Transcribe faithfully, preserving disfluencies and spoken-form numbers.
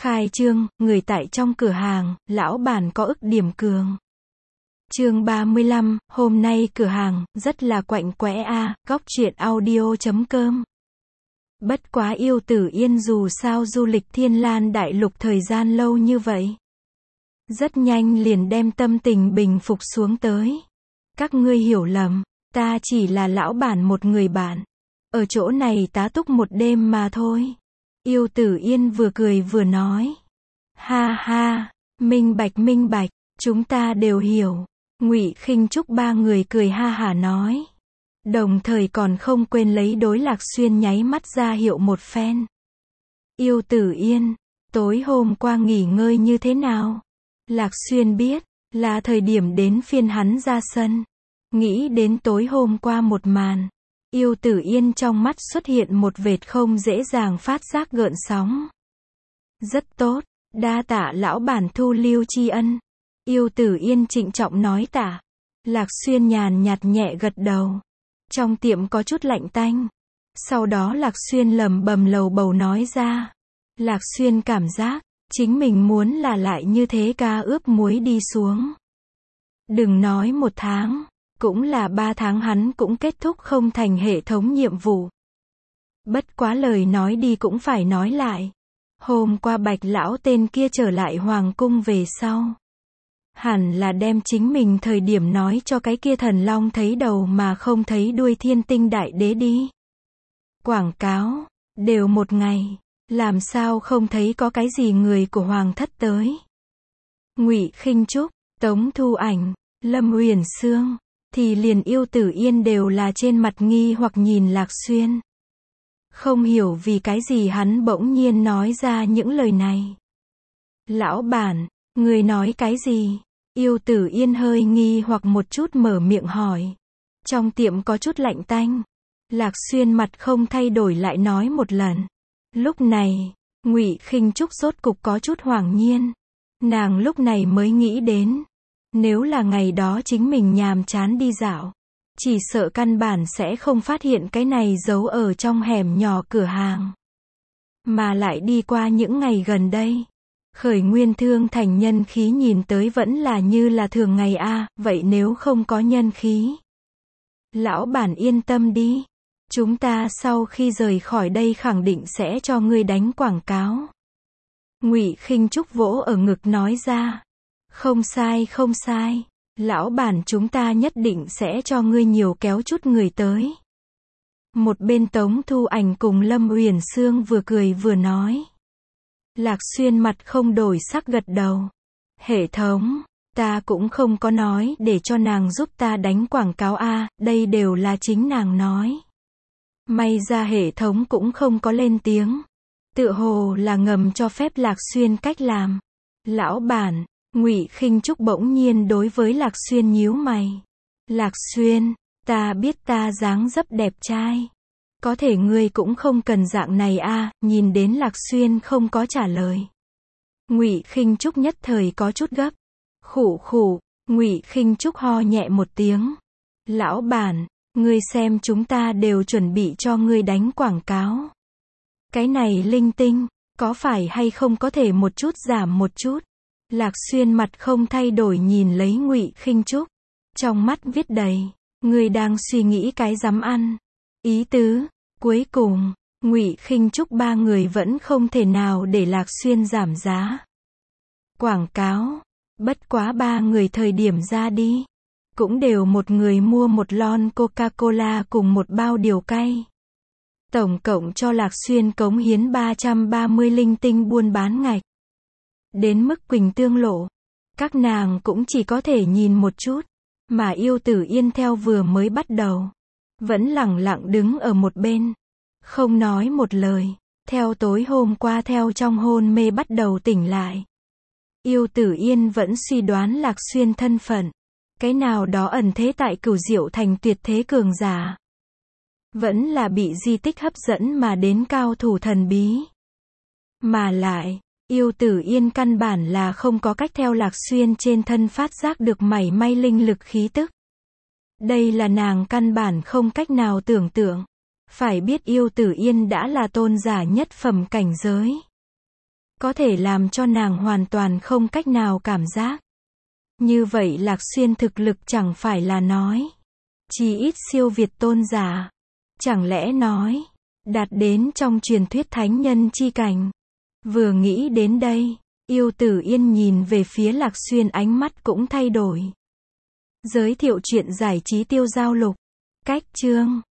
Khai trương, người tại trong cửa hàng, lão bản có ức điểm cường. Chương ba mươi lăm, hôm nay cửa hàng, rất là quạnh quẽ a, à, góc truyện audio chấm com. Bất quá Yêu Tử Yên dù sao du lịch Thiên Lan Đại Lục thời gian lâu như vậy. Rất nhanh liền đem tâm tình bình phục xuống tới. Các ngươi hiểu lầm, ta chỉ là lão bản một người bạn. Ở chỗ này tá túc một đêm mà thôi. Yêu Tử Yên vừa cười vừa nói. Ha ha, minh bạch minh bạch, chúng ta đều hiểu. Ngụy Khinh Trúc ba người cười ha hả nói. Đồng thời còn không quên lấy đối Lạc Xuyên nháy mắt ra hiệu một phen. Yêu Tử Yên, tối hôm qua nghỉ ngơi như thế nào? Lạc Xuyên biết, là thời điểm đến phiên hắn ra sân. Nghĩ đến tối hôm qua một màn. Yêu Tử Yên trong mắt xuất hiện một vệt không dễ dàng phát giác gợn sóng. Rất tốt, đa tạ lão bản thu lưu tri ân. Yêu Tử Yên trịnh trọng nói tạ. Lạc Xuyên nhàn nhạt nhẹ gật đầu. Trong tiệm có chút lạnh tanh. Sau đó Lạc Xuyên lầm bầm lầu bầu nói ra. Lạc Xuyên cảm giác, chính mình muốn là lại như thế ca ướp muối đi xuống. Đừng nói một tháng, cũng là ba tháng hắn cũng kết thúc không thành hệ thống nhiệm vụ. Bất quá lời nói đi cũng phải nói lại. Hôm qua Bạch lão tên kia trở lại hoàng cung về sau. Hẳn là đem chính mình thời điểm nói cho cái kia thần long thấy đầu mà không thấy đuôi Thiên Tinh Đại Đế đi. Quảng cáo, đều một ngày, làm sao không thấy có cái gì người của hoàng thất tới. Ngụy Khinh Trúc, Tống Thu Ảnh, Lâm Uyển Sương, thì liền Yêu Tử Yên đều là trên mặt nghi hoặc nhìn Lạc Xuyên. Không hiểu vì cái gì hắn bỗng nhiên nói ra những lời này. Lão bản, người nói cái gì? Yêu Tử Yên hơi nghi hoặc một chút mở miệng hỏi. Trong tiệm có chút lạnh tanh. Lạc Xuyên mặt không thay đổi lại nói một lần. Lúc này, Ngụy Khinh Trúc rốt cục có chút hoảng nhiên. Nàng lúc này mới nghĩ đến. Nếu là ngày đó chính mình nhàm chán đi dạo. Chỉ sợ căn bản sẽ không phát hiện cái này giấu ở trong hẻm nhỏ cửa hàng. Mà lại đi qua những ngày gần đây. Khởi Nguyên Thương Thành nhân khí nhìn tới vẫn là như là thường ngày a, à, vậy nếu không có nhân khí. Lão bản yên tâm đi. Chúng ta sau khi rời khỏi đây khẳng định sẽ cho ngươi đánh quảng cáo. Ngụy Khinh Trúc vỗ ở ngực nói ra. Không sai không sai. Lão bản chúng ta nhất định sẽ cho ngươi nhiều kéo chút người tới. Một bên Tống Thu Ảnh cùng Lâm Uyển Sương vừa cười vừa nói. Lạc Xuyên mặt không đổi sắc gật đầu. Hệ thống, ta cũng không có nói để cho nàng giúp ta đánh quảng cáo a, đây đều là chính nàng nói. May ra hệ thống cũng không có lên tiếng. Tựa hồ là ngầm cho phép Lạc Xuyên cách làm. Lão bản, Ngụy Khinh Trúc bỗng nhiên đối với Lạc Xuyên nhíu mày. Lạc Xuyên, ta biết ta dáng dấp đẹp trai. Có thể ngươi cũng không cần dạng này a, à, nhìn đến Lạc Xuyên không có trả lời. Ngụy Khinh Trúc nhất thời có chút gấp. Khụ khụ, Ngụy Khinh Trúc ho nhẹ một tiếng. Lão bản, ngươi xem chúng ta đều chuẩn bị cho ngươi đánh quảng cáo. Cái này linh tinh, có phải hay không có thể một chút giảm một chút? Lạc Xuyên mặt không thay đổi nhìn lấy Ngụy Khinh Trúc. Trong mắt viết đầy, ngươi đang suy nghĩ cái dám ăn. Ý tứ, cuối cùng, Ngụy Khinh Trúc ba người vẫn không thể nào để Lạc Xuyên giảm giá. Quảng cáo, bất quá ba người thời điểm ra đi. Cũng đều một người mua một lon Coca-Cola cùng một bao điều cay. Tổng cộng cho Lạc Xuyên cống hiến ba trăm ba mươi linh tinh buôn bán ngạch. Đến mức Quỳnh Tương lộ, các nàng cũng chỉ có thể nhìn một chút, mà Yêu Tử Yên theo vừa mới bắt đầu, vẫn lẳng lặng đứng ở một bên, không nói một lời, theo tối hôm qua theo trong hôn mê bắt đầu tỉnh lại. Yêu Tử Yên vẫn suy đoán Lạc Xuyên thân phận, cái nào đó ẩn thế tại Cửu Diệu Thành tuyệt thế cường giả. Vẫn là bị di tích hấp dẫn mà đến cao thủ thần bí. Mà lại, Yêu Tử Yên căn bản là không có cách theo Lạc Xuyên trên thân phát giác được mảy may linh lực khí tức. Đây là nàng căn bản không cách nào tưởng tượng. Phải biết Yêu Tử Yên đã là tôn giả nhất phẩm cảnh giới. có thể làm cho nàng hoàn toàn không cách nào cảm giác. Như vậy Lạc Xuyên thực lực chẳng phải là nói, chí ít siêu việt tôn giả. Chẳng lẽ nói, đạt đến trong truyền thuyết thánh nhân chi cảnh. Vừa nghĩ đến đây, Yêu Tử Yên nhìn về phía Lạc Xuyên, ánh mắt cũng thay đổi. Giới thiệu chuyện giải trí tiêu giao lục. Cách chương